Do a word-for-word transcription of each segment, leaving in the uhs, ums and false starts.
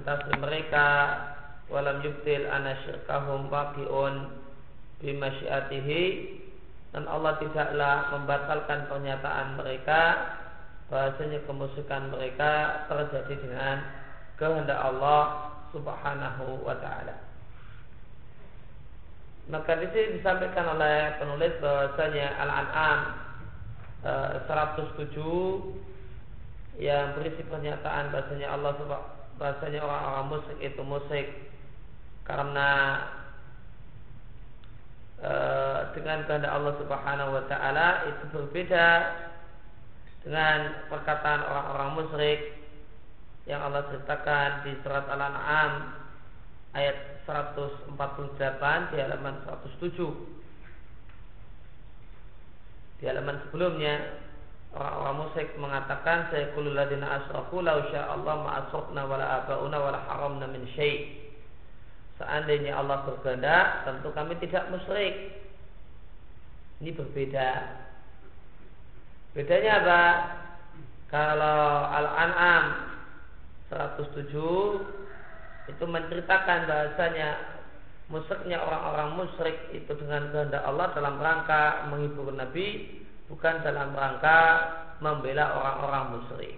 mengatasi mereka, walam yubtil anna syirkahum waqi'un bimasyiatihi, dan Allah tidaklah membatalkan pernyataan mereka bahasanya kemusyrikan mereka terjadi dengan kehendak Allah Subhanahu wa ta'ala. Maka di sini disampaikan oleh penulis bahwasanya Al-An'am eh, seratus tujuh yang berisi pernyataan bahasanya Allah bahasanya orang-orang musyrik itu musyrik karena eh, dengan kehendak Allah Subhanahu wa ta'ala, itu berbeda dengan perkataan orang-orang musyrik yang Allah ceritakan di surat Al-An'am ayat seratus empat puluh delapan di halaman seratus tujuh. Di halaman sebelumnya orang-orang musyrik mengatakan, sayaqulul ladzina asyraku law sya'allahu ma asyrafna wala abauna wala haramna min syai'. Seandainya Allah berkehendak, tentu kami tidak musyrik. Ini berbeda. Bedanya apa? Kalau Al-An'am seratus tujuh itu menceritakan bahasanya musyriknya orang-orang musyrik itu dengan kehendak Allah dalam rangka menghibur Nabi, bukan dalam rangka membela orang-orang musyrik.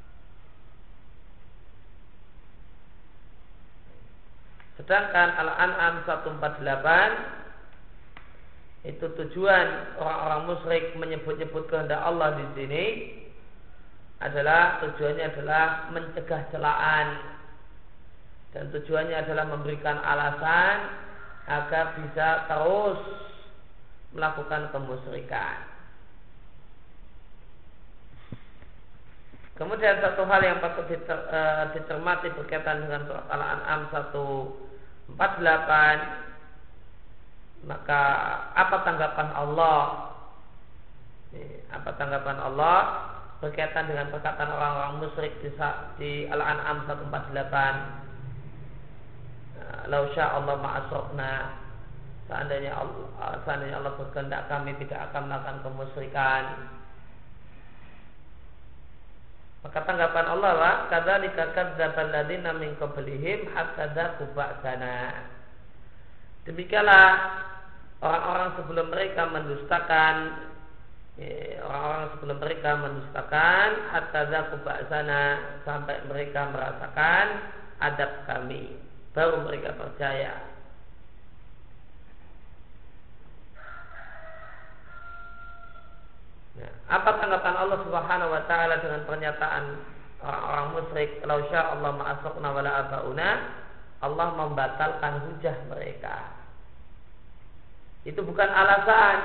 Sedangkan Al-An'am seratus empat puluh delapan itu tujuan orang-orang musyrik menyebut-nyebut kehendak Allah di sini adalah tujuannya adalah mencegah celaan, dan tujuannya adalah memberikan alasan agar bisa terus melakukan kemusyrikan. Kemudian satu hal yang patut dicermati berkaitan dengan surat Al-An'am seratus empat puluh delapan, maka apa tanggapan Allah? Apa tanggapan Allah berkaitan dengan perkataan orang-orang musyrik di, di Al-An'am seratus empat puluh delapan? Lau sya'allah ma'asrofna, seandainya Allah, seandainya Allah berkehendak kami tidak akan melakukan kemusyrikan. Maka tanggapan Allah wa kadzalika kadzdzabal ladzina min qablihim hatta dzaqu ba'sana. Demikianlah orang-orang sebelum mereka mendustakan, orang-orang sebelum mereka mendustakan hatta dzaqu ba'sana, sampai mereka merasakan adab kami, baru mereka percaya. Nah, apa tanggapan Allah Subhanahu wa ta'ala dengan pernyataan orang-orang musyrik, "Lau syaa Allah ma asrafna wala abauna"? Allah membatalkan hujah mereka. Itu bukan alasan.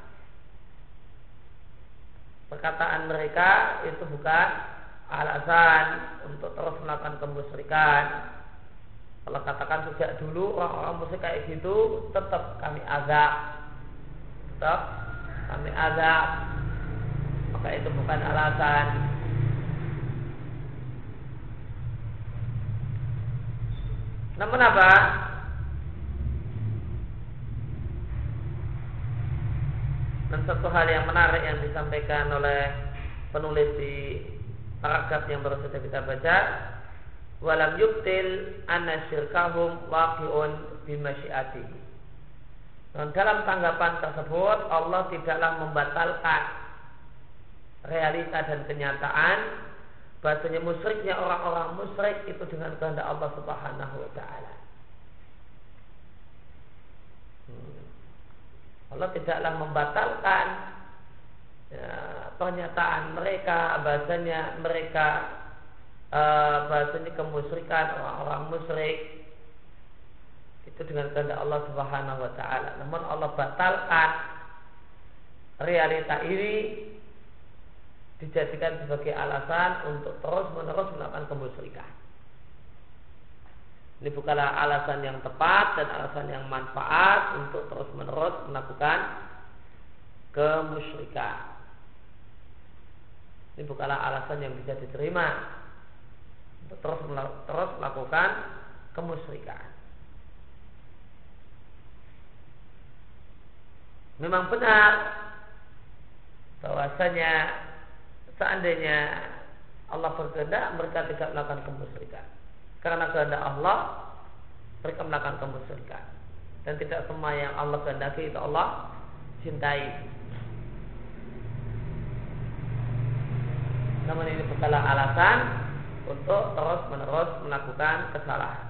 Perkataan mereka itu bukan alasan untuk terus melakukan kemusyrikan. Allah katakan sejak dulu orang-orang musyrik kayak gitu, tetap kami azab, tetap kami azab. Maka itu bukan alasan. Namun apa? Dan satu hal yang menarik yang disampaikan oleh penulis di paragraf yang baru saja kita baca, walam yubtil anna syirkahum waqi'un bimasyiatihi. Dan dalam tanggapan tersebut Allah tidaklah membatalkan realita dan kenyataan bahasanya musyriknya orang-orang musyrik itu dengan kehendak Allah Subhanahu wa ta'ala. hmm. Allah tidaklah membatalkan ya, pernyataan mereka bahasanya mereka uh, bahasanya kemusyrikan orang-orang musyrik itu dengan kehendak Allah Subhanahu wa ta'ala. Namun Allah batalkan realita ini dijadikan sebagai alasan untuk terus-menerus melakukan kemusyrikan. Ini bukanlah alasan yang tepat dan alasan yang manfaat untuk terus-menerus melakukan kemusyrikan. Ini bukanlah alasan yang bisa diterima untuk terus terus melakukan kemusyrikan. Memang benar bahwasanya seandainya Allah berkehendak mereka tidak melakukan kemusyrikan, karena kehendak Allah mereka melakukan kemusyrikan. Dan tidak semua yang Allah kehendaki itu Allah cintai. Namun ini bukanlah alasan untuk terus-menerus melakukan kesalahan.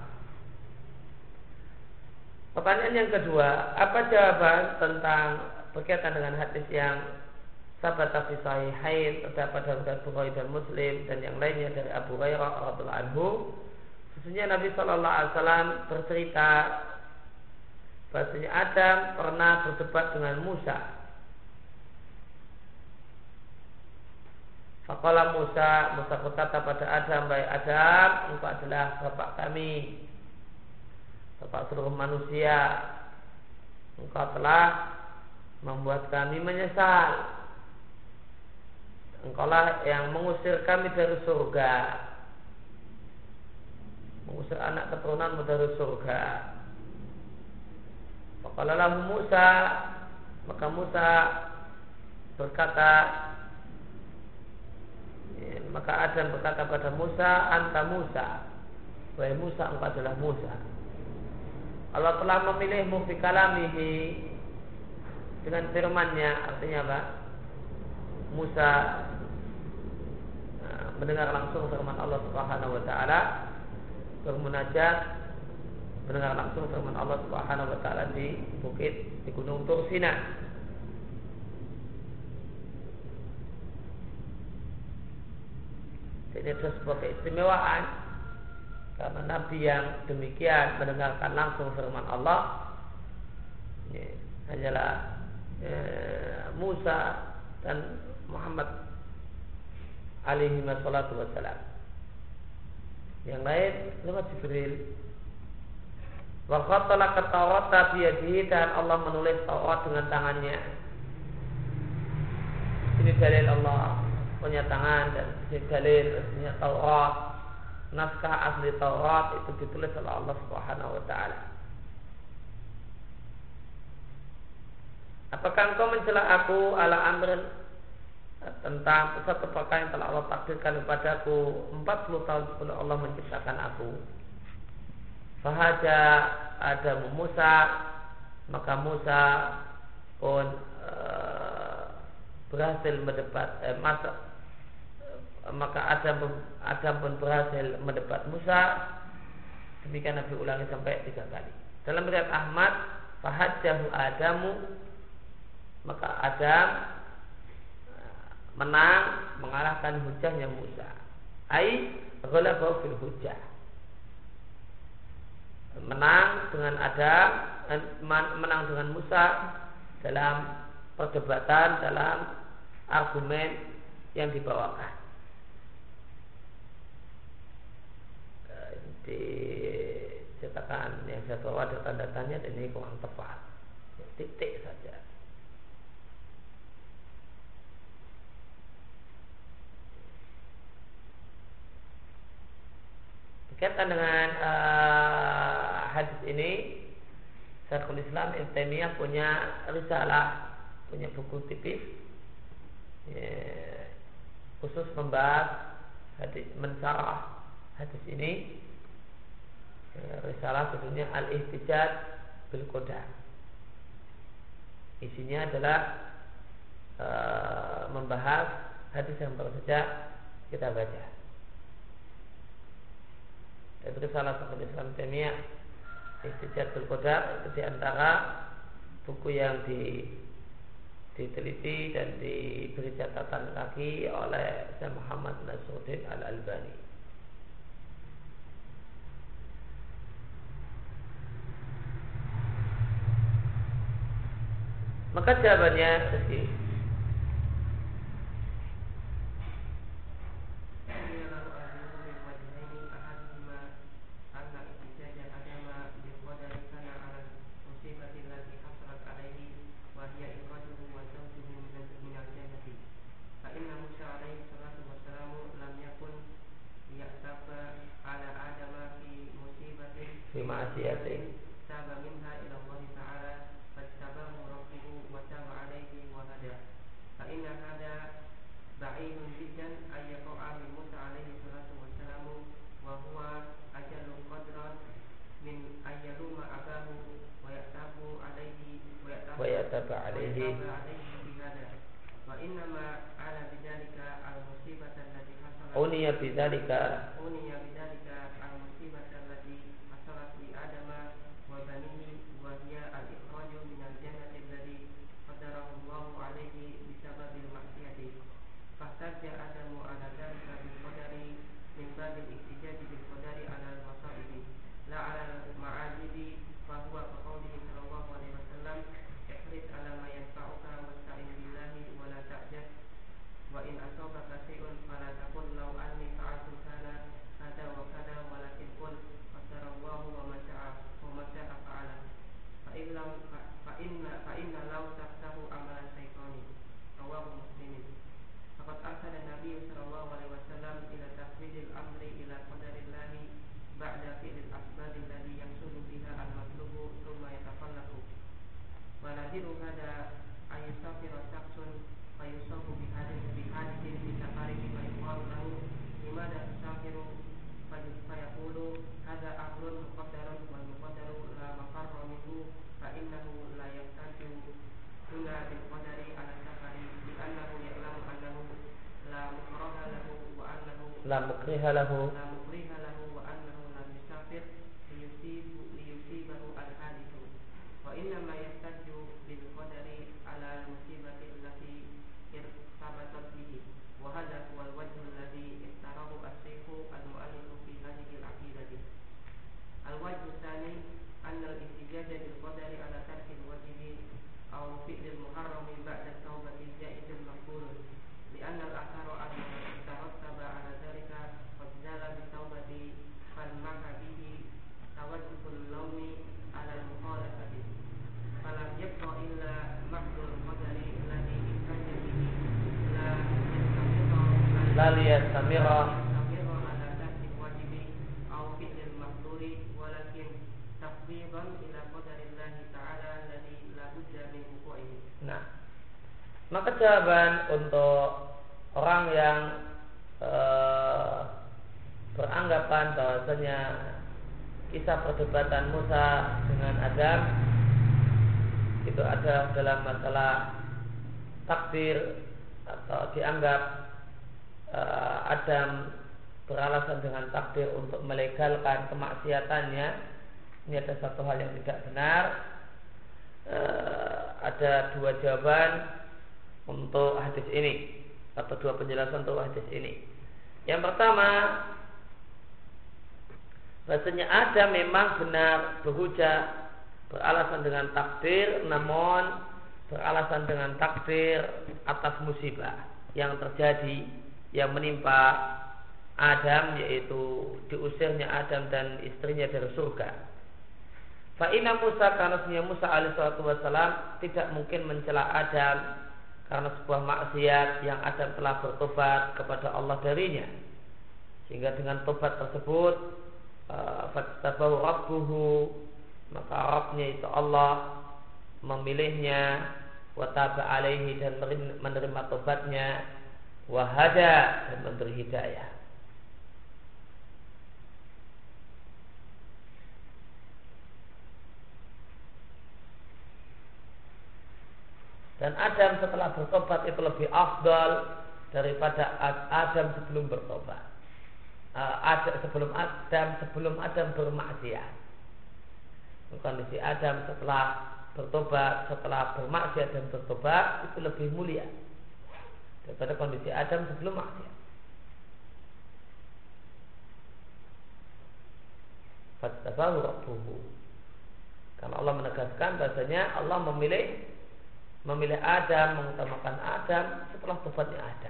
Pertanyaan yang kedua, apa jawaban tentang berkaitan dengan hadis yang sabata fi sahihain terdapat dalam Bukhari dan Muslim dan yang lainnya dari Abu Hurairah radhiyallahu anhu, sesungguhnya Nabi sallallahu alaihi wasallam bercerita bahasanya Adam pernah berdebat dengan Musa. Faqala Musa, Musa berkata pada Adam, "Wahai Adam, engkau adalah bapak kami, bapak seluruh manusia. Engkau telah membuat kami menyesal. Engkaulah yang mengusir kami dari surga, mengusir anak keturunanmu dari surga." Faqala lahu Musa, maka Musa berkata, maka Adam berkata pada Musa, "Anta Musa, wahai Musa, engkau adalah Musa. Allah telah memilihmu fi kalamihi," dengan firman-Nya, artinya apa? Musa nah, mendengar langsung firman Allah Subhanahu wa taala, bermunajat, mendengar langsung firman Allah Subhanahu wa taala di bukit di Gunung Tur Sina. Ini adalah sebuah keistimewaan karena Nabi yang demikian mendengarkan langsung firman Allah ini hanyalah eh, Musa dan Muhammad alaihi wassalatu wassalam. Yang lain lewat Jibril. Wa khattala at-Taurata biyadihi, dan Allah menulis Taurat dengan tangannya. Ini dalil Allah punya tangan, dan ini dalil punya Taurat. Naskah asli Taurat itu ditulis oleh Allah Subhanahu wa taala. Apakah engkau mencela aku ala amrin, tentang satu perkara yang telah Allah takdirkan kepadaku empat puluh tahun sebelum Allah menciptakan aku? Fahaja Adam Musa, maka Musa pun e, berhasil mendebat eh, masa, e, maka Adam Adam pun berhasil mendebat Musa. Demikian Nabi ulangi sampai tiga kali. Dalam riwayat Ahmad, fahajahu Adamu, maka Adam menang, mengalahkan hujahnya Musa. Ai ghalabahu fil hujjah. Menang dengan Adam, menang dengan Musa dalam perdebatan, dalam argumen yang dibawakan. Dicetakan yang saya bawa ada tanda tanya dan ini kurang tepat. Titik saja. Berkaitan dengan uh, hadis ini, Syekhul Islam Ibnu Taimiyah punya risalah, punya buku tipis ya, khusus membahas hadis, mensyarah hadis ini. Ya, risalah judulnya Al-Ihtijaj bil Qadar. Isinya adalah uh, membahas hadis yang baru saja kita baca. Itu risalah Syekhul Islam Taimiyah Ihtijaj bil Qadar, itu diantara buku yang di, diteliti dan diberi catatan kaki oleh Syekh Muhammad Nasruddin Al-Albani. Maka jawabannya segi ma'asiyati taba minha ila Allah Ta'ala fastabahu rabbuhu wa taba alaihi wa hada fa inna hada ba'idun jiddan ay yaqa'a min Musa alaihi salatu wassalamu wa huwa ajallu min ayyaluma abahu wa ya'tabu alaihi wa ya'tabu wa yataba alaihi bihada wa innama ala bidzalika al-musibata allati hasalat uniya bidzalika uniya bidzalika al-musibata allati hasalat li adama wa banihi wa hiya al-ikhraju min al-jannati allati qadarahu Allahu alaihi bisababil ma'siyati fahtajja adamu ala dzalika bil qadari min babil ihtijaj bil qadari ala al-masaibi la ala al-ma'ajibi fa huwa qawlihi sallallahu alaihi wasallam ihris ala ma yanfa'uka wasta'in billahi wa la ta'jaz wa in asabaka shay'un fala taqul law anni fa'altu kana kada wa kada walakin qul qadarallahu wa ma syaa wa ma syaa fa'ala fa in lam fa inna fa inna law taftahu amalan syaitani rawahu muslimin faqad arsala nabi sallallahu alaihi wasallam ila tafwidil amri ila qadarillahi ba'da fi'lil asbab alladhi yahsulu biha al-matlubu thumma yatafallahu wa nadiru hada ayusafira shakhsun fayusafu bihadith bihadithin fi safarihi fa yuqalu lahu limada tusafiru fayaqulu hadha amrun muqaddarun wal muqaddaru la mafarra minhu fa innahu la yahtaju huna bil qadari ala safari li annahu ya'lamu annahu la mukraha lahu wa annahu la mukriha lahu la mukriha lahu wa annahu lam yusafir liyusibu liyusibahu al-hadithu wa innama yahtaju bil qadari ala al-musibati allati irtabatat bihi wa hadha huwa al-wajh alladhi ikhtarahu as-shaykh al-mu'allif fi hadhihi al-aqidati al-wajh ath-thani anna al-ihtijaj bil qadari ala tarki al-wajibi aw fi'l al-muharram ba'da at-taubati jaizun maqbulun لأن الأثر أن ترتب على ذلك قد زال بالتوبة فالمح به توجه اللوم على المخالفة فلم يبق إلا محض القدر الذي احتج به لا يستمر la liyastamira يستمر على ترك الواجب أو فعل المحظور ولكن تفويضا إلى قدر الله تعالى الذي لا بد من وقوعه. Nah, maka jawaban untuk orang yang e, beranggapan bahwasanya kisah perdebatan Musa dengan Adam itu ada dalam masalah takdir atau dianggap e, Adam beralasan dengan takdir untuk melegalkan kemaksiatannya, ini ada satu hal yang tidak benar. E, ada dua jawaban untuk hadis ini atau dua penjelasan untuk hadis ini. Yang pertama, bahasanya Adam memang benar berhujah beralasan dengan takdir, namun beralasan dengan takdir atas musibah yang terjadi yang menimpa Adam, yaitu diusirnya Adam dan istrinya dari surga. Fa inna Musa, karena sebenarnya Musa alaihissalatu wassalam tidak mungkin mencela Adam karena sebuah maksiat yang Adam telah bertobat kepada Allah darinya, sehingga dengan tobat tersebut fastabahu rabbuhu, maka Rabbnya itu Allah memilihnya, wa taba alaihi, dan menerima tobatnya, wa hada, dan memberi hidayah. Dan Adam setelah bertobat itu lebih afdal daripada Adam sebelum bertobat. Adam sebelum Adam sebelum Adam bermaksiat. Kondisi Adam setelah bertobat, setelah bermaksiat dan bertobat itu lebih mulia daripada kondisi Adam sebelum maksiat. Fastabahu rabbuhu. Karena Allah menegaskan bahasanya Allah memilih memilih Adam, mengutamakan Adam setelah tobatnya Adam.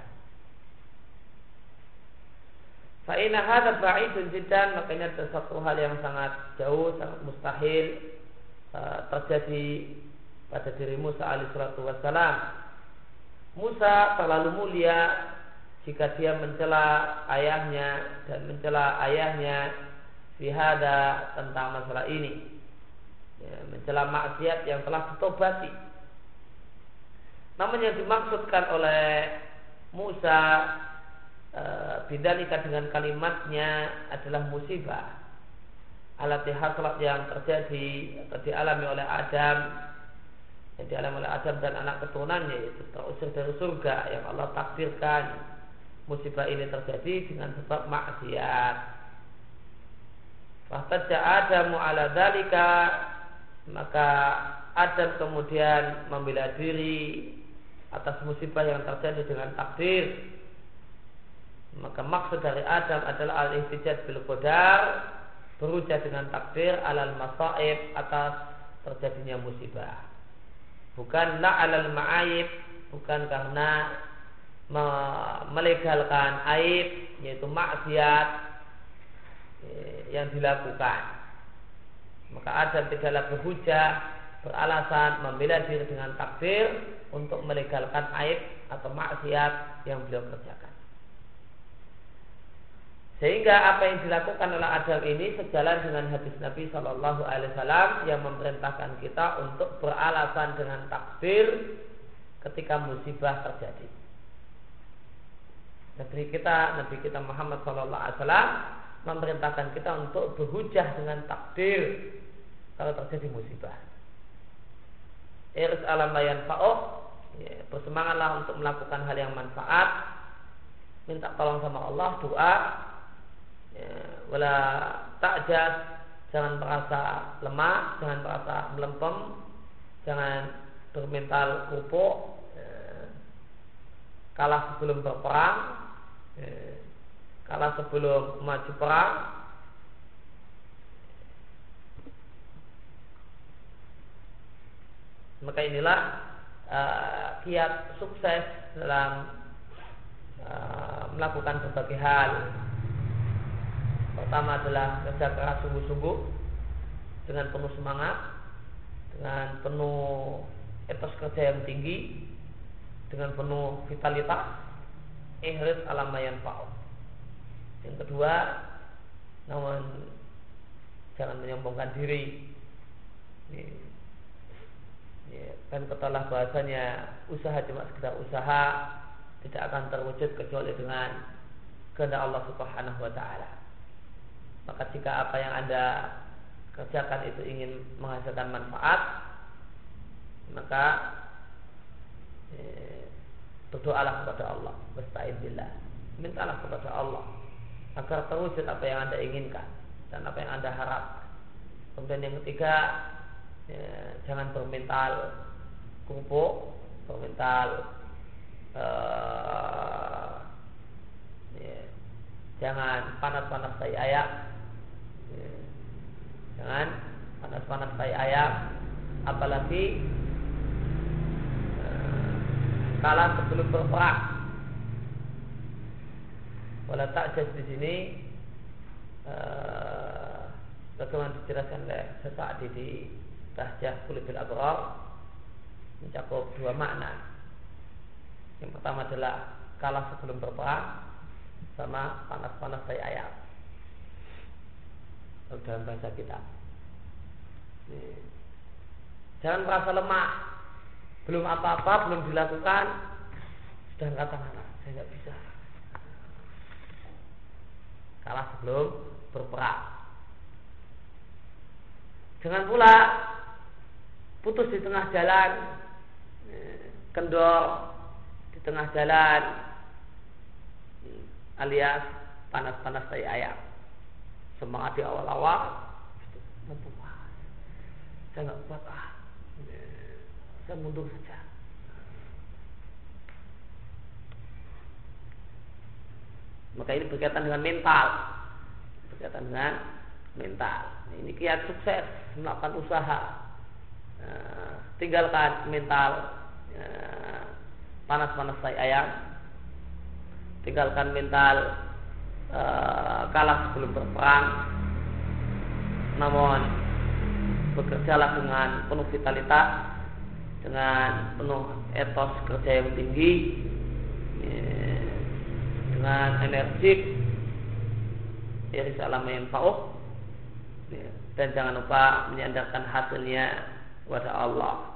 Fa inna hadza ba'idun jiddan, makanya ada satu hal yang sangat jauh, sangat mustahil uh, terjadi pada diri Musa alaihissalatu wassalam. Musa terlalu mulia jika dia mencela ayahnya dan mencela ayahnya fi hadza, tentang masalah ini, ya, mencela maksiat yang telah ditobati. Namun yang dimaksudkan oleh Musa e, bidzalika dengan kalimatnya adalah musibah. alati hasrat yang terjadi atau dialami oleh Adam, yang dialami oleh Adam dan anak keturunannya, yaitu terusir dari surga, yang Allah takdirkan musibah ini terjadi dengan sebab maksiat. Fahtajja Adamu ala dzalika, maka Adam kemudian membela diri atas musibah yang terjadi dengan takdir. Maka maksud dari Adam adalah al-ihtijaj bil qadar, berujar dengan takdir alal masaib, atas terjadinya musibah. Bukan la alal ma'aib, bukan karena melegalkan aib, yaitu maksiat yang dilakukan. Maka Adam tidaklah berhujah, beralasan membela diri dengan takdir untuk melegalkan aib atau maksiat yang beliau kerjakan. Sehingga apa yang dilakukan oleh Adam ini sejalan dengan hadis Nabi Shallallahu Alaihi Wasallam yang memerintahkan kita untuk beralasan dengan takdir ketika musibah terjadi. Nabi kita, Nabi kita Muhammad Shallallahu Alaihi Wasallam memerintahkan kita untuk berhujah dengan takdir kalau terjadi musibah. Iris alam bayan fa'oh, ya, bersemangatlah untuk melakukan hal yang manfaat, minta tolong sama Allah, doa. Ya, wala ta'jas, jangan merasa lemah, jangan merasa melempem, jangan bermental kupuk, ya, kalah sebelum berperang, ya, kalah sebelum maju perang. Maka inilah uh, kiat sukses dalam uh, melakukan berbagai hal. Pertama adalah kerja keras sungguh-sungguh dengan penuh semangat, dengan penuh etos kerja yang tinggi, dengan penuh vitalitas. Ihris ala ma yanfa'u. Yang kedua, namun jangan menyombongkan diri. Dan ketahuilah bahasanya usaha cuma sekedar usaha, tidak akan terwujud kecuali dengan kehendak Allah Subhanahu wa taala. Maka jika apa yang Anda kerjakan itu ingin menghasilkan manfaat, maka eh, berdoalah kepada Allah, wasta'in billah, mintalah kepada Allah agar terwujud apa yang Anda inginkan dan apa yang Anda harapkan. Kemudian yang ketiga, ya, jangan bermental kupuk, bermental uh, ya, jangan panas-panas tai ayam. Jangan panas-panas tai ayam, apalagi uh, kalah sebelum berperang. Wala ta'jas di sini uh, bagaimana dijelaskan oleh Sa'di di Tahjah Qulubil Abrar, mencakup dua makna. Yang pertama adalah kalah sebelum berperang, sama panas-panas tai ayam dalam bahasa kita. Jangan merasa lemah, belum apa-apa, belum dilakukan, sudah katakan saya nggak bisa. Kalah sebelum berperang. Jangan pula putus di tengah jalan, kendor di tengah jalan, alias panas-panas tai ayam. Semangat di awal-awal, saya nggak kuat, ah, saya mundur saja. Maka ini berkaitan dengan mental, berkaitan dengan mental. Ini kiat sukses melakukan usaha. Nah, tinggalkan mental ya, panas-panas tai ayam, tinggalkan mental uh, kalah sebelum berperang, namun bekerjalah dengan penuh vitalitas, dengan penuh etos kerja yang tinggi, ya, dengan energik, iris alam yang fa'uh, ya, dan jangan lupa menyandarkan hasilnya kepada Allah.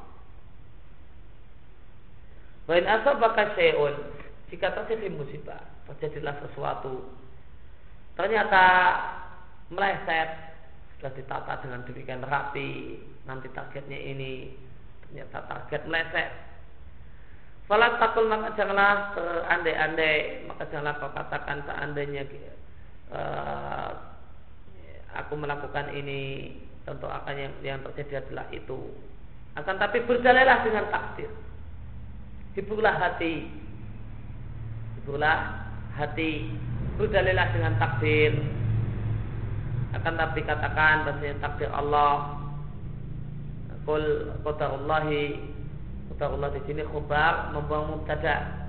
Wa in asabaka syai'un, jika terjadi musibah, terjadilah sesuatu, ternyata meleset sudah ditata dengan demikian rapi, nanti targetnya ini, ternyata target meleset. Fala takul, maka janganlah terandai-andai, maka janganlah kau katakan seandainya uh, aku melakukan ini, tentu akan yang, yang terjadi adalah itu. Akan tapi berjalanlah dengan takdir. Hiburlah hati, hiburlah hati, berjalanlah dengan takdir. Akan tapi katakan bahasanya takdir Allah. Qul qadarullahi, qadarullah di sini khabar membuang mubtada.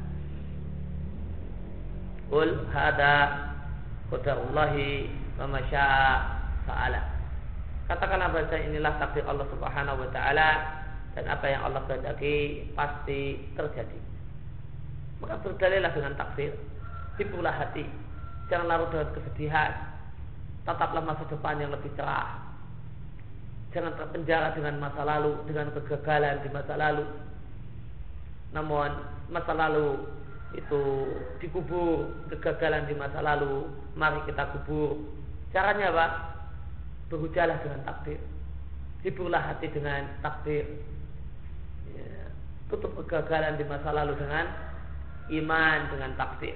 Qul hada qadarullahi wa ma syaa fa'ala. Katakanlah bahasa inilah takdir Allah Subhanahu wa taala, dan apa yang Allah kehendaki pasti terjadi. Maka berdalillah dengan takdir, hiburlah hati, jangan larut dengan kesedihan, tataplah masa depan yang lebih cerah. Jangan terpenjara dengan masa lalu, dengan kegagalan di masa lalu. Namun masa lalu itu dikubur, kegagalan di masa lalu mari kita kubur. Caranya apa? Berujalah dengan takdir, hiburlah hati dengan takdir, ya, tutup kegagalan di masa lalu dengan iman, dengan takdir.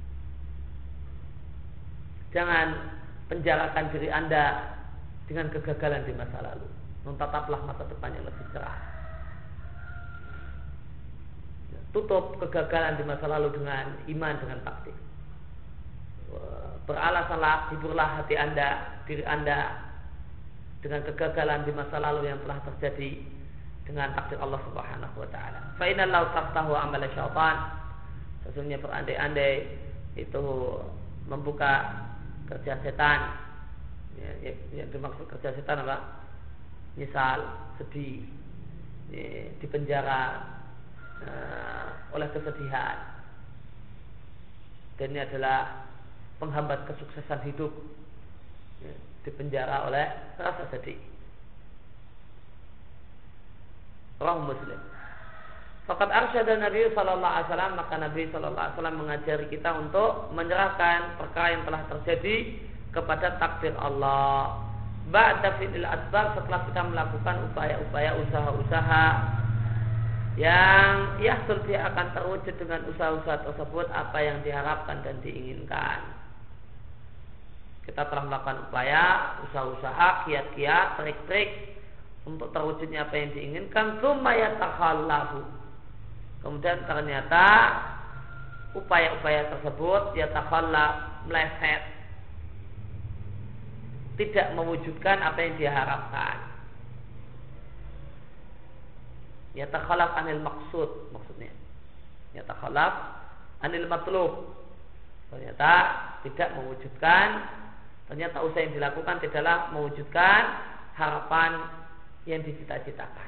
Jangan penjarakan diri Anda dengan kegagalan di masa lalu. Tataplah masa depan yang lebih cerah. Tutup kegagalan di masa lalu dengan iman, dengan takdir. Beralasanlah, hiburlah hati Anda, diri Anda dengan kegagalan di masa lalu yang telah terjadi dengan takdir Allah Subhanahu wa taala. Fa inna law taftahu amal syaitan, sesungguhnya berandai-andai itu membuka kerja setan. Ya, yang dimaksud kerja setan apa? Misal sedih, ya, dipenjara uh, oleh kesedihan, dan ini adalah penghambat kesuksesan hidup, ya, dipenjara oleh rasa sedih. Rawi Muslim. Fakat arsyada Nabi sallallahu alaihi wasallam, maka Nabi sallallahu alaihi wasallam mengajari kita untuk menyerahkan perkara yang telah terjadi kepada takdir Allah. Ba'da fi'il asbab, setelah kita melakukan upaya-upaya, usaha-usaha yang yahsul dia akan terwujud dengan usaha-usaha tersebut apa yang diharapkan dan diinginkan. Kita telah melakukan upaya, usaha-usaha, kiat-kiat, trik-trik untuk terwujudnya apa yang diinginkan. Tsumma yatakhallafu, kemudian ternyata upaya-upaya tersebut yatakhallaf, meleset, tidak mewujudkan apa yang diharapkan. Yatakhalaf anil maksud, maksudnya yatakhalaf anil matlub, ternyata tidak mewujudkan, ternyata usaha yang dilakukan tidaklah mewujudkan harapan yang dicita-citakan.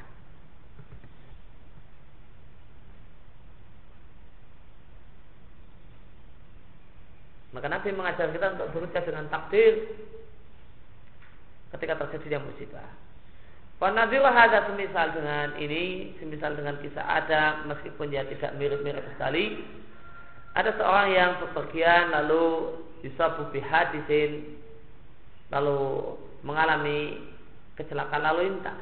Maka Nabi mengajar kita untuk berusaha dengan takdir ketika terjadinya musibah. Wanadhiru hadza, semisal dengan ini, semisal dengan kisah Adam, meskipun dia tidak mirip-mirip sekali. Ada seorang yang bepergian lalu yusabu bihadisin, lalu mengalami kecelakaan lalu lintas.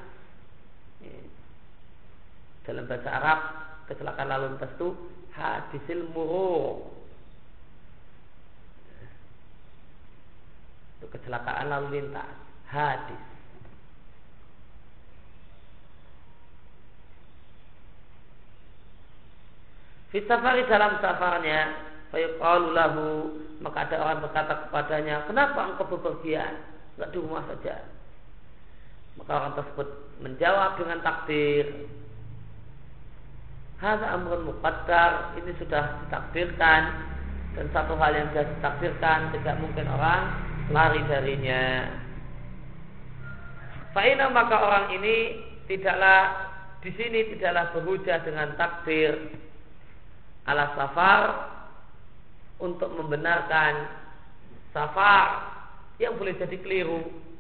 Dalam bahasa Arab, kecelakaan lalu lintas itu hadisil murur, itu kecelakaan lalu lintas, hadis. Fi safari, dalam safarnya, fayuqalu lahu, maka ada orang berkata kepadanya, kenapa engkau bepergian, enggak di rumah saja? Maka orang tersebut menjawab dengan takdir, hadza amrun muqaddar, ini sudah ditakdirkan, dan satu hal yang sudah ditakdirkan tidak mungkin orang lari darinya. Fa'ina, maka orang ini tidaklah di sini tidaklah berhujah dengan takdir ala safar untuk membenarkan safar yang boleh jadi keliru,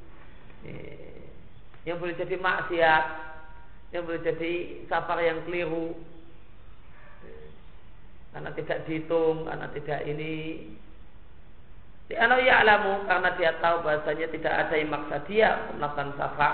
yang boleh jadi maksiat, yang boleh jadi safar yang keliru karena tidak dihitung, karena tidak ini. Di anu ya'lamu, karena dia tahu bahasanya tidak ada yang maksa dia untuk melakukan safar.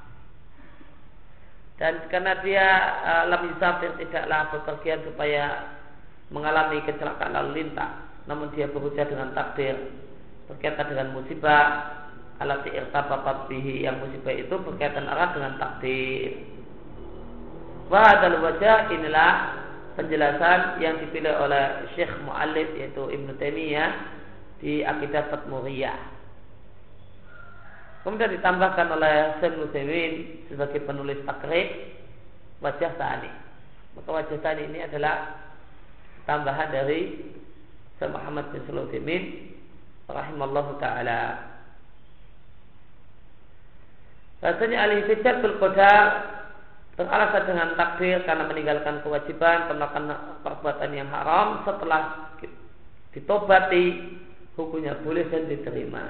Dan karena dia uh, lam yusafir, tidaklah bepergian supaya mengalami kecelakaan lalu lintas, namun dia berusaha dengan takdir berkaitan dengan musibah alati irtabatat bihi, yang musibah itu berkaitan erat dengan takdir. Wa hadzal wajah, inilah penjelasan yang dipilih oleh Syekh Mu'allif yaitu Ibnu Taimiyah di Aqidah Tadmuriyah. Kemudian ditambahkan oleh Syekh Utsaimin sebagai penulis takrib wajah tsani. Maka wajah tsani ini adalah tambahan dari Syekh Muhammad bin Shalih Utsaimin rahimallahu taala. Bahasanya al-ihtijar bil qadar beralasan dengan takdir karena meninggalkan kewajiban, melakukan perbuatan yang haram setelah ditobati, hukumnya boleh dan diterima.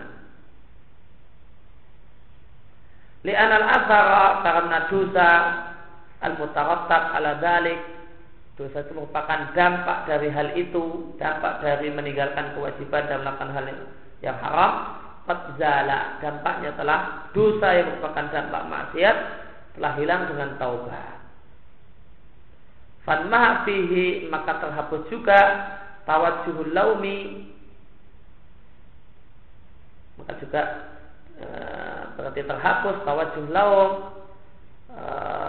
Li'an al-athara, karena dosa al-mutarattab ala dzalik, dosa itu merupakan dampak dari hal itu, dampak dari meninggalkan kewajiban dan melakukan hal yang haram. Qad zala, dampaknya telah dosa yang merupakan dampak maksiat telah hilang dengan taubat. Fan maha fihi, maka terhapus juga tawajjuhul laumi, maka juga e, berarti terhapus tawajjuh laum, e,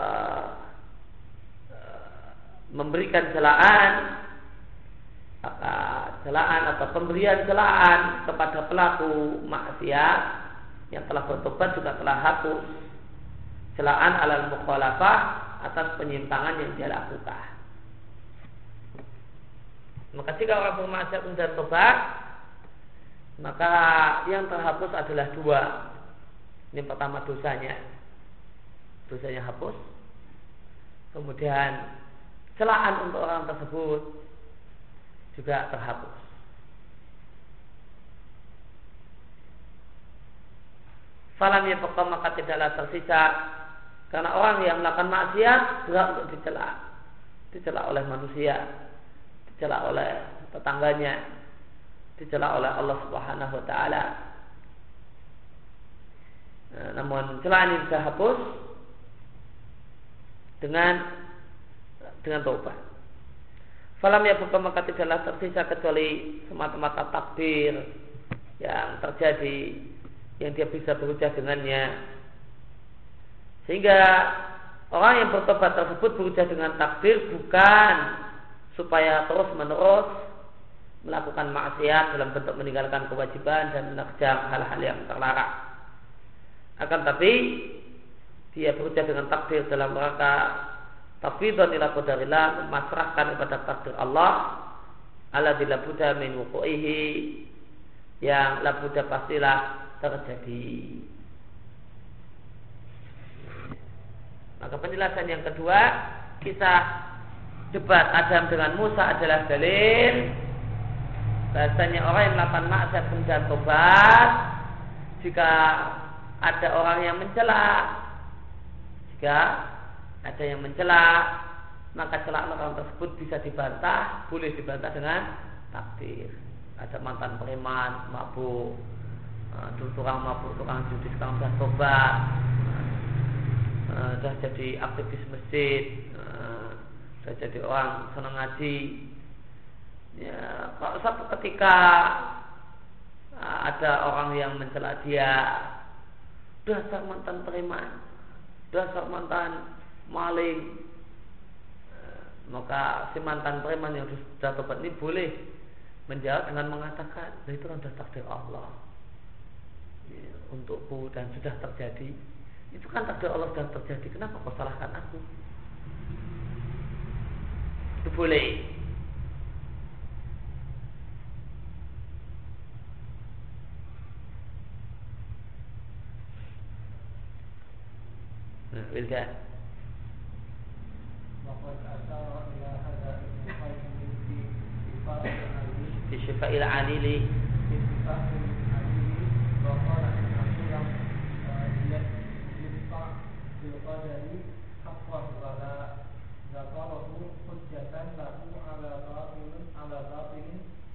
e, memberikan celaan, maka celaan atau pemberian celaan kepada pelaku maksiat yang telah bertobat juga telah hapus celaan alal mukhalafah atas penyimpangan yang dia lakukan. Maka jika orang bermaksiat dan tobat, maka yang terhapus adalah dua. Ini pertama dosanya, dosanya hapus. Kemudian celaan untuk orang tersebut juga terhapus. Falam yabqa, maka tidaklah tersisa, karena orang yang melakukan maksiat berhak untuk dicela, dicela oleh manusia, dicela oleh tetangganya, dicela oleh Allah Subhanahu wa taala. Nah, namun celaan ini bisa hapus dengan dengan taubat. Falam yabqa, maka tidaklah tersisa kecuali semata-mata takdir yang terjadi, yang dia bisa berujar dengannya. Sehingga orang yang bertobat tersebut berujar dengan takdir bukan supaya terus menerus melakukan maksiat dalam bentuk meninggalkan kewajiban dan mengerjakan hal-hal yang terlarang. Akan tapi dia berujar dengan takdir dalam rangka tafwidhan ila qadarillah, memasrahkan kepada takdir Allah, alladzi la budda min wuqu'ihi, yang la budda pastilah terjadi. Maka penjelasan yang kedua, kisah debat Adam dengan Musa adalah dalil bahasanya orang yang melakukan maksiat kemudian tobat, jika ada orang yang mencela, jika ada yang mencela, maka celaan orang tersebut bisa dibantah, boleh dibantah dengan takdir. Ada mantan preman, mabuk, dulu tukang mabuk, tukang judi, sekarang sudah tobat, sudah jadi aktivis masjid, sudah jadi orang senang ngaji. Ya, kalau satu ketika ada orang yang mencela dia, dasar mantan preman, dasar mantan maling, maka si mantan preman yang sudah tobat ini boleh menjawab dengan mengatakan, nah itu sudah takdir Allah ya, untukku dan sudah terjadi. Itu kan takdir Allah sudah terjadi, kenapa kau salahkan aku? Itu boleh. Nah, Wildan. Di Syifa'il Alili.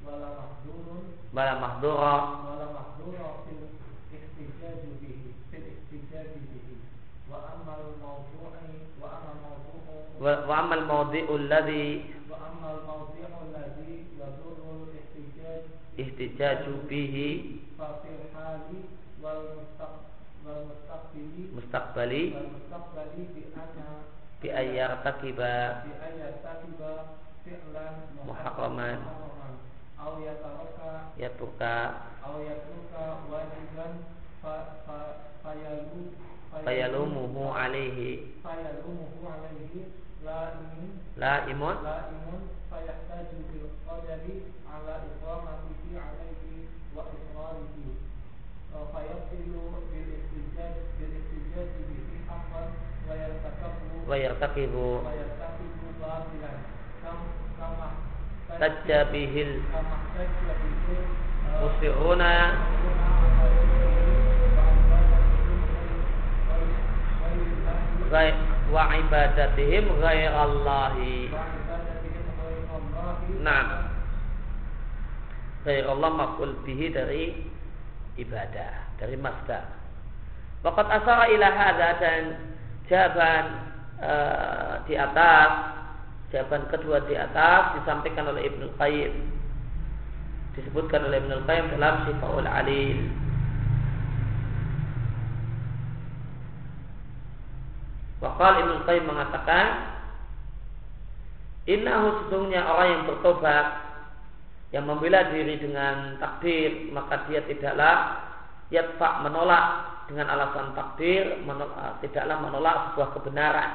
wala mahdurun wala mahdura wala mahdura fil ihtijaj bihi fil ihtijaj bihi wa amal mawdu'i wa amal mawdu'u wa wa amal mawdi'u alladhi wa amal mawdi'u alladhi yadurru ihtijaj ihtijaju bihi fa fil hali wal mustaq wal mustaqbili mustaqbali wal mustaqbali bi anna bi ayyartakiba bi ayyatakiba fi'lan muharraman aw yataraka yatuka aw yatruka wajiban fa fa fayalu fayalumuhu alaihi fayalumuhu alaihi la imun la imun la imun fayahtaju bil qadari ala iqamatihi alaihi wa iqrarihi fa yasilu bil istijab bil istijab bihi haqqan wa yartakabu wa yartakibu wa yartakibu batilan kam kama tajabihil kama tajabihil musiruna wa ibadatihim ghairallahi. Nah, ghairallah maf'ul bihi dari ibadah, dari masdar. Waqad asara ila hadza, dan jawaban uh, di atas, jawaban kedua di atas disampaikan oleh Ibnu Qayyim, disebutkan oleh Ibnu Qayyim dalam Syifaul Alil. Waqal Ibnu Qayyim mengatakan, innahu, sesungguhnya orang yang bertobat, yang membela diri dengan takdir, maka dia tidaklah yadfa, menolak dengan alasan takdir, menolak, tidaklah menolak sebuah kebenaran.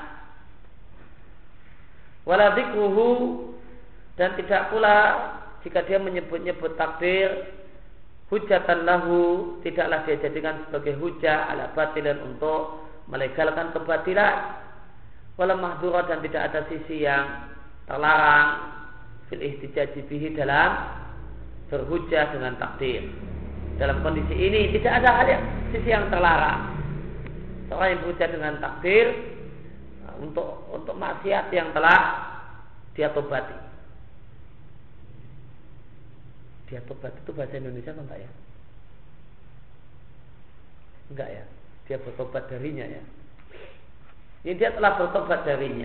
Wala dzikruhu, dan tidak pula jika dia menyebut-nyebut takdir hujatan lahu, tidaklah dia jadikan sebagai hujah ala batilan, untuk melegalkan kebatilan. Wala mahdura, dan tidak ada sisi yang terlarang fil ihtijaj bihi, dalam berhujah dengan takdir. Dalam kondisi ini tidak ada hal yang sisi yang terlarang. Seorang yang berhujah dengan takdir untuk untuk maksiat yang telah dia tobati. Dia tobat itu bahasa Indonesia kan tak ya? Enggak ya? Dia bertobat darinya ya. Ini dia telah bertobat darinya.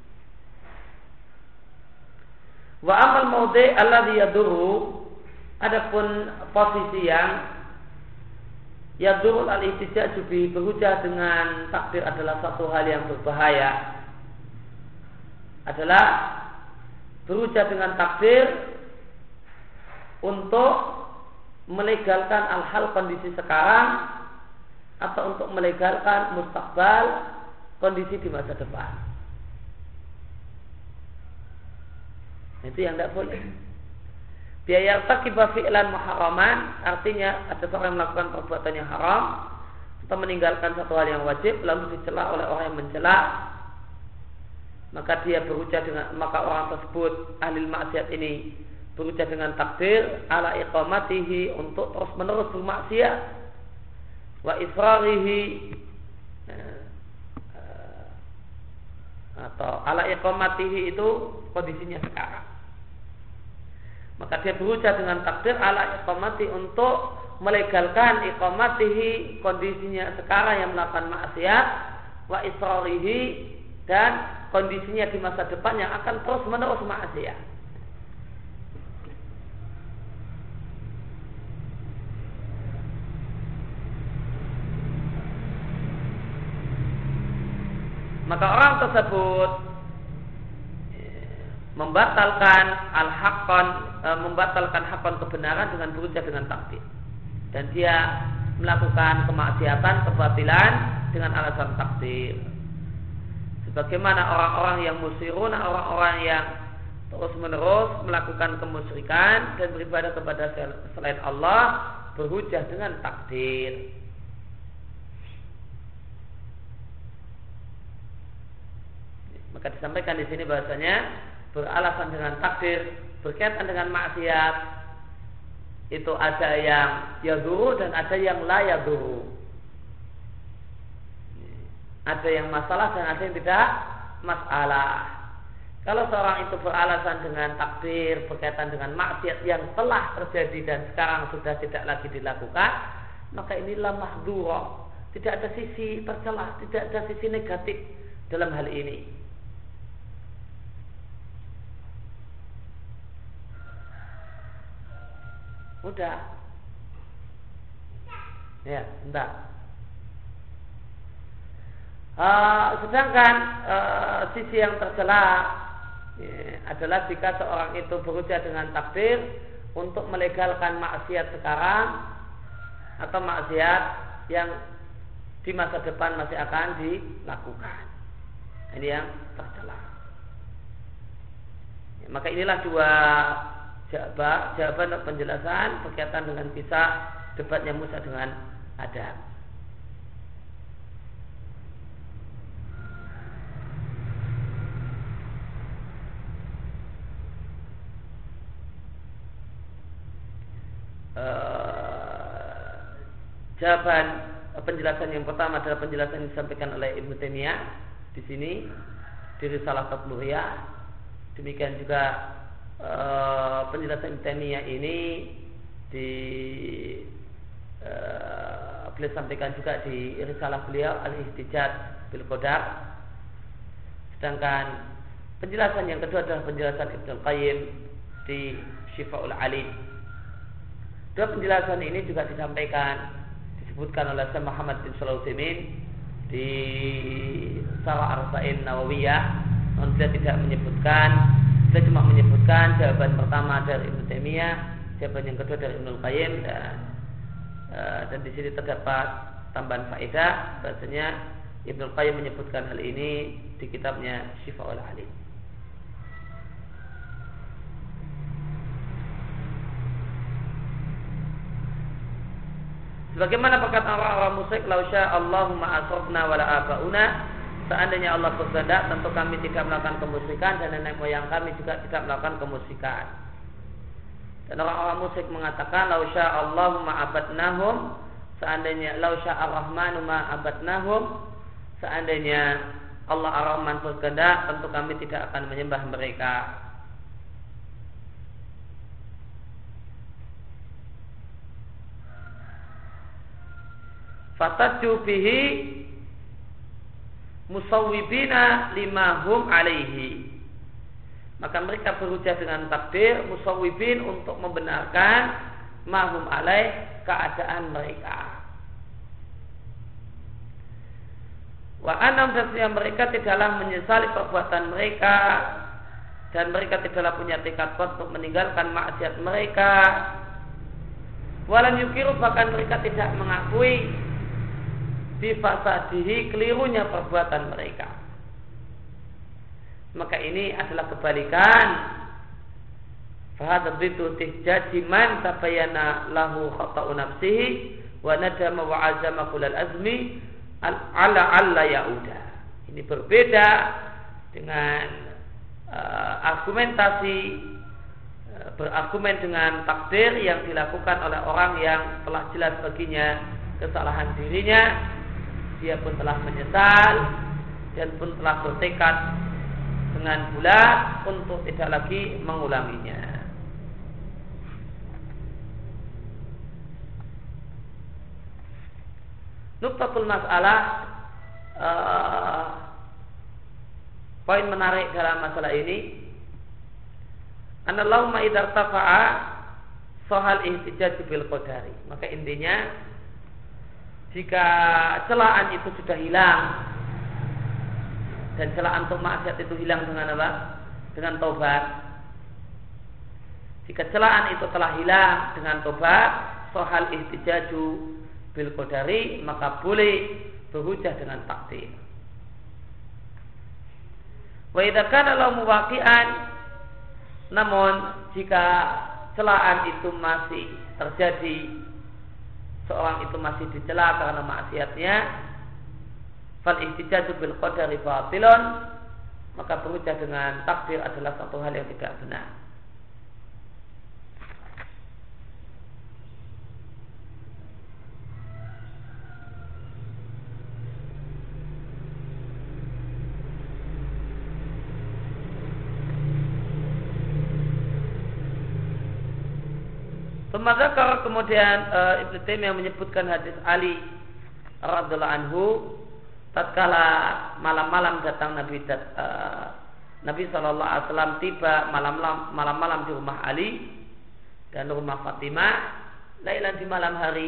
Wa amal maudhi' alladhi yadurru, adapun posisi yang yadurul al-ihtijaju bi, berhujah dengan takdir adalah satu hal yang berbahaya, adalah berhujah dengan takdir untuk melegalkan al-hal, kondisi sekarang, atau untuk melegalkan mustaqbal, kondisi di masa depan. Itu yang tidak boleh. Biaya takiba fi'lan muharraman, artinya ada seorang yang melakukan perbuatan yang haram atau meninggalkan satu hal yang wajib, lalu dicela oleh orang yang mencela, maka dia berhujah dengan, maka orang tersebut ahli maksiat ini berhujah dengan takdir ala iqamatihi, untuk terus menerus bermaksiat, wa israrihi, atau ala iqamatihi, itu kondisinya sekarang. Maka dia berhujah dengan takdir ala iqamati, untuk melegalkan iqamatihi, kondisinya sekarang yang melakukan maksiat, wa israrihi, dan kondisinya di masa depan yang akan terus menerus maksiat. Maka orang tersebut membatalkan al-haqqan, e, membatalkan haqqan, kebenaran, dengan berhujah dengan takdir, dan dia melakukan kemaksiatan, kebatilan dengan alasan takdir. Sebagaimana orang-orang yang musyrun, orang-orang yang terus menerus melakukan kemusyrikan dan beribadah kepada selain Allah, berhujah dengan takdir. Maka disampaikan di sini bahasanya beralasan dengan takdir berkaitan dengan maksiat itu ada yang yaduru dan ada yang la yaduru. Ada yang masalah dan ada yang tidak masalah. Kalau seorang itu beralasan dengan takdir berkaitan dengan maksiat yang telah terjadi dan sekarang sudah tidak lagi dilakukan, maka inilah mahdhura. Tidak ada sisi tercela, tidak ada sisi negatif dalam hal ini. Mudah. Ya, entah. Uh, sedangkan uh, sisi yang tercela ya, adalah jika seorang itu berujar dengan takdir untuk melegalkan maksiat sekarang atau maksiat yang di masa depan masih akan dilakukan. Ini yang tercela. Ya, maka inilah dua jawaban, jawaban atau penjelasan berkaitan dengan kisah debatnya Musa dengan Adam. Uh, jawaban penjelasan yang pertama adalah penjelasan yang disampaikan oleh Ibnu Taimiyah di sini di Risalah Tatluriyah. Demikian juga uh, penjelasan Ibnu Taimiyah ini di uh, beliau sampaikan juga di Risalah beliau Al-Ihtijaj bil Qadar. Sedangkan penjelasan yang kedua adalah penjelasan Ibnu Qayyim di Syifa'ul Alim. Dua penjelasan ini juga disampaikan, disebutkan oleh Syekh Muhammad bin Shalih Al-Utsaimin di Syarah Arba'in Nawawiyah. Namun beliau tidak menyebutkan, beliau cuma menyebutkan jawaban pertama dari Ibnu Taimiyah, jawaban yang kedua dari Ibnu Qayyim, dan uh, dan di sini terdapat tambahan faedah bahasanya Ibnu Qayyim menyebutkan hal ini di kitabnya Syifa'ul Alim. Sebagaimana perkataan orang-orang musyrik, "Lau syaa Allahumma asrafna wala abauna," seandainya Allah berkehendak, tentu kami tidak melakukan kemusyrikan dan nenek moyang kami juga tidak melakukan kemusyrikan. Dan orang-orang musyrik mengatakan, "Lau syaa Allahumma abadnahum," seandainya "Lau syaa ar-Rahmanu ma abadnahum," seandainya Allah Ar-Rahman berkehendak, tentu kami tidak akan menyembah mereka. Fataju bihi musawwibina lima hum alaihi, maka mereka berujar dengan takdir musawwibin untuk membenarkan mahum alaih, keadaan mereka. Wa anam, dan mereka tidaklah menyesali perbuatan mereka, dan mereka tidaklah punya tekad kuat untuk meninggalkan maksiat mereka. Walam yukiru, bahkan mereka tidak mengakui bifasadihi, kelirunya perbuatan mereka. Maka ini adalah kebalikan. Fahadha bidu tihjaji man tabayana lahu khata'u nafsihi wa nadama wa azama kulal azmi ala alla yauda. Ini berbeda dengan uh, argumentasi uh, berargumen dengan takdir yang dilakukan oleh orang yang telah jelas baginya kesalahan dirinya. Dia pun telah menyesal dan pun telah bertekad dengan bulat untuk tidak lagi mengulanginya. Nuktatul masalah, uh, poin menarik dalam masalah ini, Anallahu ma'idar tafa'a sohal ihtijaj bil qadari. Maka intinya, jika celaan itu sudah hilang, dan celaan untuk maksiat itu hilang dengan apa? Dengan taubat. Jika celaan itu telah hilang dengan taubat, sohal ihtijaju bil qadari, maka boleh berhujjah dengan takdir. Wa idza kana lahu muwaqi'an, namun jika celaan itu masih terjadi, seorang itu masih dicela karena maksiatnya, fal ihtijaju bil qadari batilun, maka berhujjah dengan takdir adalah satu hal yang tidak benar. Pemadzakar kemudian uh, Ibnu Taimiyah menyebutkan hadis Ali radhiyallahu anhu tatkala malam-malam datang Nabi dat, uh, Nabi Shallallahu Alaihi Wasallam tiba malam-malam di rumah Ali dan rumah Fatimah lailan di malam hari.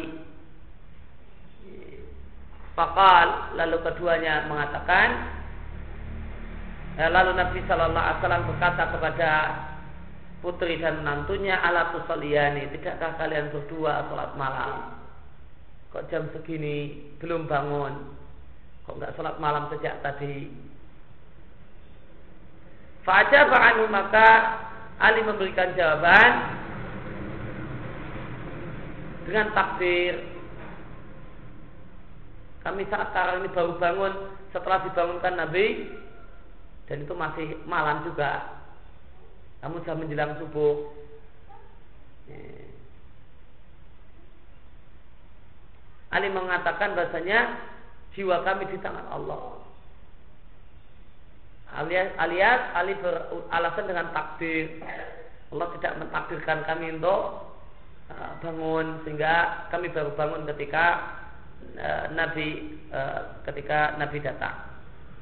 Faqal, lalu keduanya mengatakan, eh, lalu Nabi Shallallahu Alaihi Wasallam berkata kepada putri dan menantunya, ala tusalliyani, tidakkah kalian berdua sholat malam? Kok jam segini belum bangun? Kok enggak sholat malam sejak tadi? Fa'ajaba anhu, maka Ali memberikan jawaban dengan takbir. Kami saat sekarang ini baru bangun setelah dibangunkan Nabi, dan itu masih malam juga. Kamu sudah menjelang subuh. Ali mengatakan bahasanya jiwa kami di tangan Allah. Alias, alias Ali beralasan dengan takdir. Allah tidak mentakdirkan kami untuk uh, bangun, sehingga kami baru bangun ketika uh, Nabi uh, ketika Nabi datang.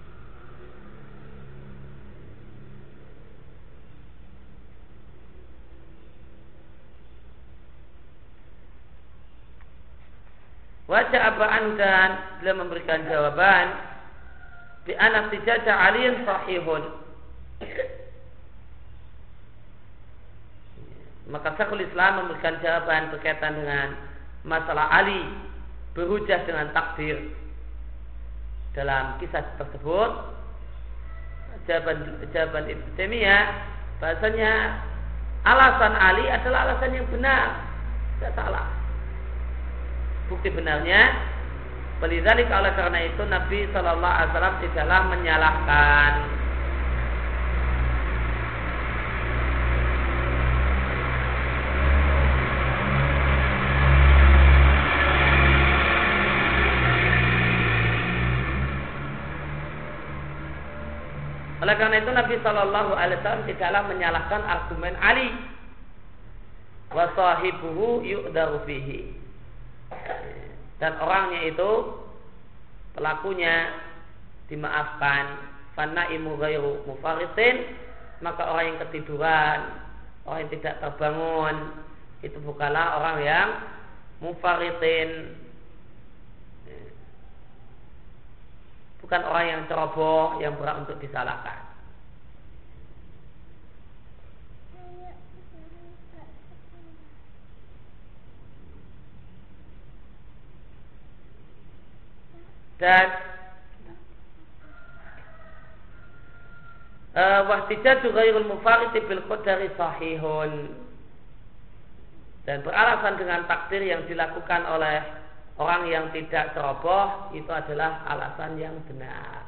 Wajah abaan, dan beliau memberikan jawaban bi anak tijadah aliin sahihun. Maka Syekhul Islam memberikan jawaban berkaitan dengan masalah Ali berhujah dengan takdir dalam kisah tersebut. Jawaban jawaban Ibnu Taimiyah bahasanya alasan Ali adalah alasan yang benar, tidak salah. Bukti benarnya, walidzalika, oleh karena itu Nabi Shallallahu Alaihi Wasallam tidaklah menyalahkan. Oleh karena itu Nabi Shallallahu Alaihi Wasallam tidaklah menyalahkan argumen Ali. Wa sahibuhu yu'daru fihi. Dan orangnya itu, pelakunya dimaafkan. Fanaimu ghairu mufaritin, maka orang yang ketiduran, orang yang tidak terbangun, itu bukanlah orang yang mufaritin, bukan orang yang ceroboh yang berhak untuk disalahkan. Dan wahtijatu ghairul mufarriti bil qadari sahihun, dan beralasan dengan takdir yang dilakukan oleh orang yang tidak ceroboh itu adalah alasan yang benar.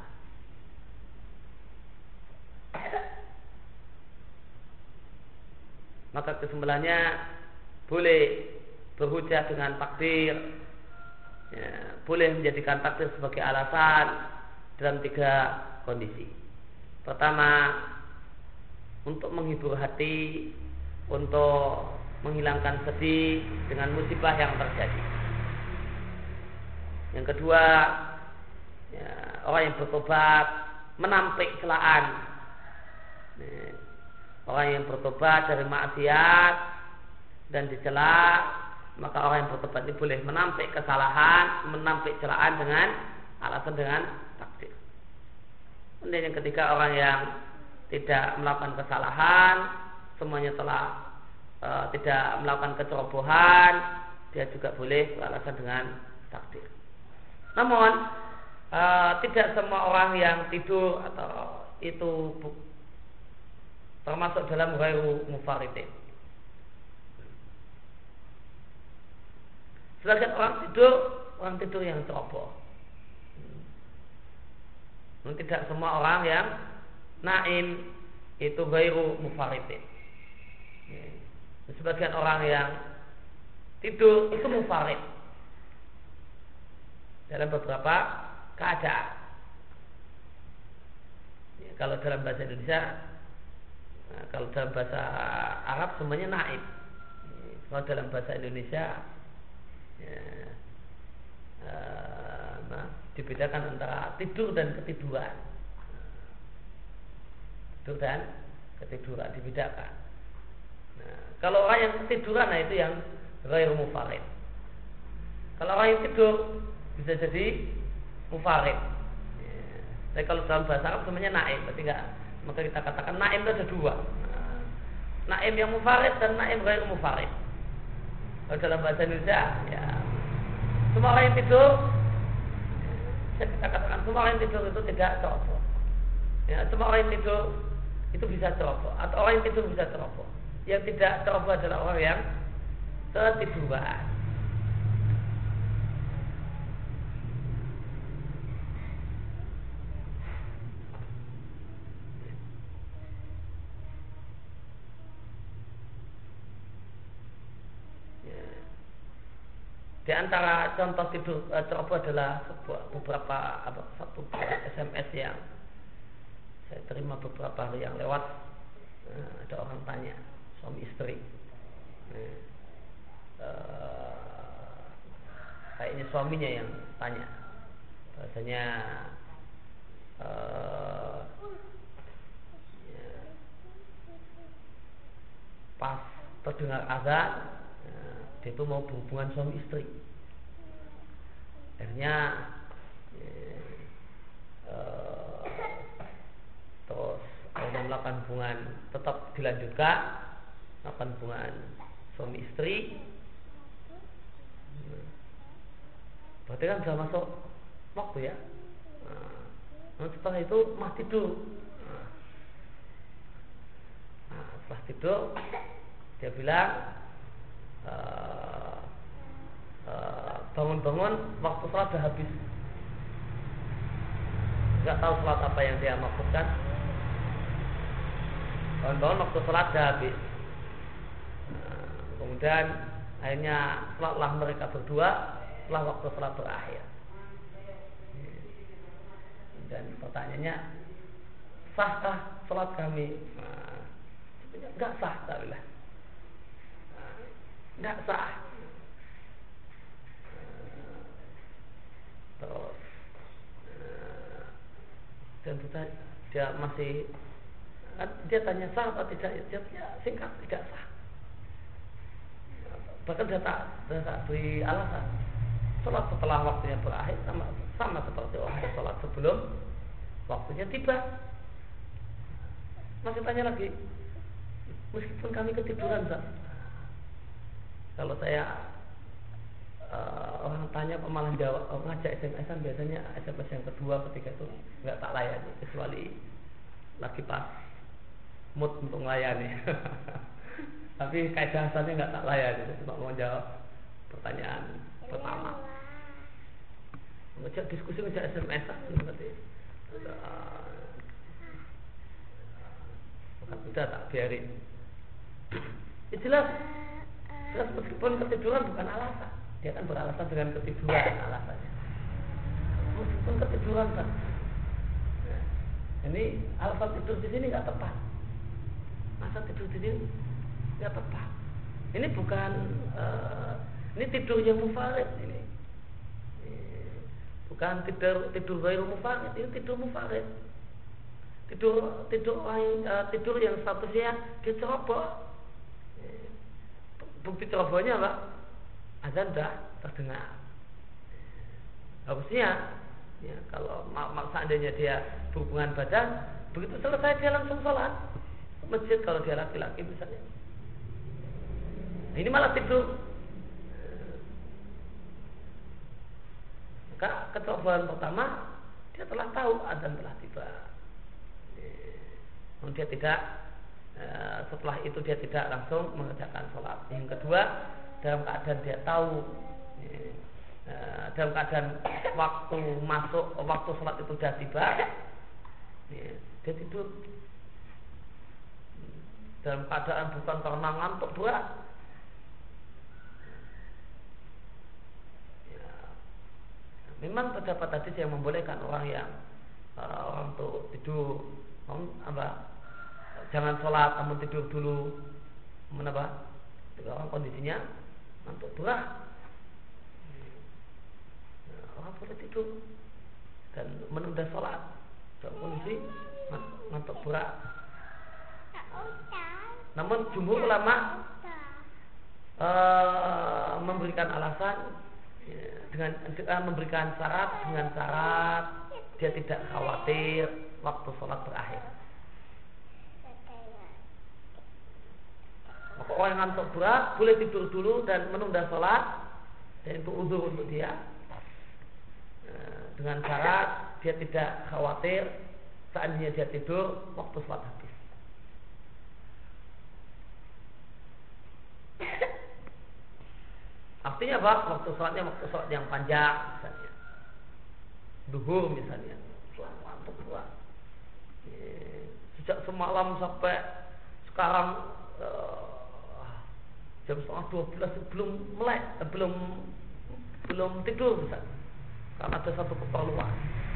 Maka kesimpulannya boleh berhujah dengan takdir, ya, boleh menjadikan takdir sebagai alasan dalam tiga kondisi. Pertama, untuk menghibur hati, untuk menghilangkan sedih dengan musibah yang terjadi. Yang kedua, ya, orang yang bertobat menampik celaan. Ya, orang yang bertobat dari maksiat dan dicela, maka orang yang bertobat ini boleh menampik kesalahan, menampik celaan dengan alasan dengan takdir. Kemudian yang ketiga, orang yang tidak melakukan kesalahan, semuanya telah e, tidak melakukan kecerobohan, dia juga boleh beralasan dengan takdir. Namun e, tidak semua orang yang tidur atau itu termasuk dalam ghairu mufarritin. Sebagian orang tidur, orang tidur yang ceroboh. Tidak semua orang yang naim itu ghairu mufarritin. Sebagian orang yang tidur itu mufarrid dalam beberapa keadaan. Ya, kalau dalam bahasa Indonesia, nah, kalau dalam bahasa Arab semuanya naib. kalau dalam bahasa Indonesia ya, uh, nah, dibedakan antara tidur dan ketiduran. Tidur dan ketiduran dibedakan. Nah, kalau orang yang ketiduran, nah itu yang ghairu mufarid. Kalau orang yang tidur bisa jadi mufarid. Ya. Tapi kalau dalam bahasa Arab namanya naim, berarti enggak. Maka kita katakan naim itu ada dua. Nah, naim yang mufarid dan naim ghairu mufarid. Kalau dalam bahasa Indonesia, ya semua orang yang tidur, ya, kita katakan semua orang yang tidur itu tidak ceroboh. Ya, semua orang yang tidur itu bisa ceroboh, atau orang yang tidur bisa ceroboh. Yang tidak ceroboh adalah orang yang ketiduran. Di antara contoh tidur e, ceroboh adalah sebuah, beberapa apa, satu S M S yang saya terima beberapa hari yang lewat. E, ada orang tanya, suami istri, e, e, kayaknya suaminya yang tanya, bahasanya e, ya, pas terdengar azan, dia itu mau berhubungan suami istri. Akhirnya eh, eh, terus akhirnya melakukan hubungan, tetap dilanjutkan melakukan hubungan suami istri. Berarti kan sudah masuk waktu ya. Nah, setelah itu mah tidur. Nah, setelah tidur dia bilang, Uh, uh, bangun-bangun waktu sholat sudah habis, nggak tahu sholat apa yang dia maksudkan. Bangun-bangun waktu sholat sudah habis. Uh, kemudian akhirnya sholatlah mereka berdua setelah waktu sholat berakhir. Dan pertanyaannya, sahkah sholat kami? Nah, nggak sah, tak bilang. Tidak sah. Terus dan kita dia masih dia tanya sah atau tidak, dia singkat tidak sah. Bahkan dia tak, dia tak beri alasan. Sholat setelah waktunya berakhir sama sama seperti orang sholat sebelum waktunya tiba. Masih tanya lagi, meskipun kami ketiduran, sah. Kalau saya uh, orang tanya kok malah jawab, oh, ngajak S M S-an, biasanya S M S yang kedua ketiga itu nggak tak layani, kecuali lagi pas mood untuk melayani. Tapi kaidah asalnya nggak tak layani, cuma mau jawab pertanyaan pertama. Ngajak diskusi, ngajak S M S-an berarti uh, bukan udah tak biarin. Ya, jelas. Terus meskipun ketiduran bukan alasan, dia kan beralasan dengan ketiduran alasannya. Meskipun ketiduran kan, nah, ini alasan tidur di sini nggak tepat. Masa tidur di sini nggak tepat. Ini bukan, uh, ini tidurnya mufarid ini. ini bukan tidur tidur ghairu mufarid, ini tidur mufarid. Tidur tidur uh, tidur yang statusnya dia ceroboh. Bukti cerobohnya apa? Azan dah terdengar. Harusnya ya, kalau mak seandainya dia berhubungan badan, begitu selesai dia langsung sholat masjid kalau dia laki-laki misalnya. Nah, ini malah tidur. Maka kecerobohan pertama, dia telah tahu azan telah tiba. Namun dia tidak, setelah itu dia tidak langsung mengerjakan sholat. Yang kedua, dalam keadaan dia tahu, dalam keadaan waktu masuk, waktu sholat itu sudah tiba, dia tidur dalam keadaan bukan karena ngantuk berat. Memang terdapat hadis yang membolehkan orang yang orang tuh tidur, apa? Jangan sholat, namun tidur dulu, menapa? Ketika orang kondisinya ngantuk berat, nah, orang boleh tidur dan menunda sholat dalam kondisi ngantuk berat. Namun jumhur ulama uh, memberikan alasan ya, dengan, dengan memberikan syarat dengan syarat dia tidak khawatir waktu sholat berakhir. Maka orang yang ngantuk berat boleh tidur dulu dan menunda sholat, dan itu uzur untuk dia. Dengan syarat dia tidak khawatir seandainya dia tidur waktu sholat habis. Artinya apa? Waktu sholatnya waktu sholat yang panjang, misalnya duhur misalnya, sholat ngantuk berat. Sejak semalam sampai sekarang uh, jam setengah dua belas belum melek, eh, belum belum tidur misalnya, karena ada satu keperluan.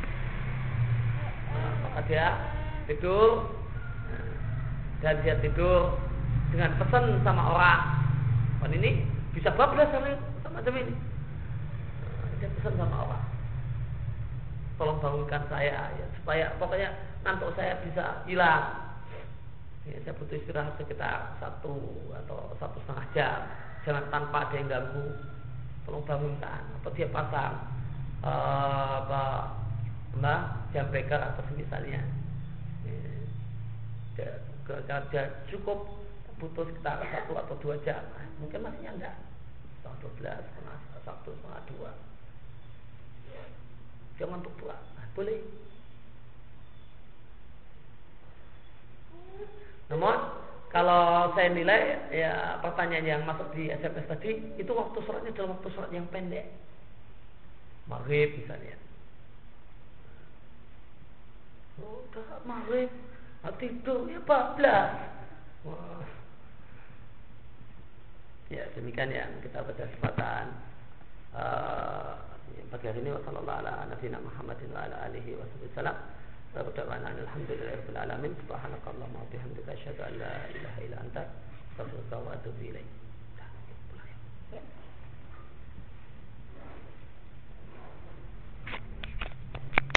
Nah, maka dia tidur, nah, dan dia tidur dengan pesan sama orang, kan ini bisa bablas sama macam ini. Nah, dia pesan sama orang, tolong bangunkan saya ya, supaya pokoknya ngantuk saya bisa hilang. Ya, saya butuh istirahat sekitar satu atau satu setengah jam, jangan tanpa ada yang ganggu. Tolong bangunkan. Atau dia pasang uh, apa, nah, jam beker atau semisalnya. Ya, dia cukup butuh sekitar satu atau dua jam. Nah, mungkin masih enggak. Setengah dua belas, setengah satu, setengah dua. Jangan untuk pulang. Nah, boleh. Namun kalau saya nilai ya pertanyaan yang masuk di S M S tadi itu waktu sholatnya dalam waktu sholat yang pendek, maghrib misalnya. Oh, udah maghrib, tidur ya bablas. Wah. Ya demikian yang kita baca kesempatan uh, pagi hari ini. Wassallallahu ala nabiyina Muhammadin wa ala alihi wasallam. Alhamdulillahirabbil alamin. Subhanakallahumma wa bihamdika asyhadu an la ilaha illa anta astaghfiruka wa atubu ilaik.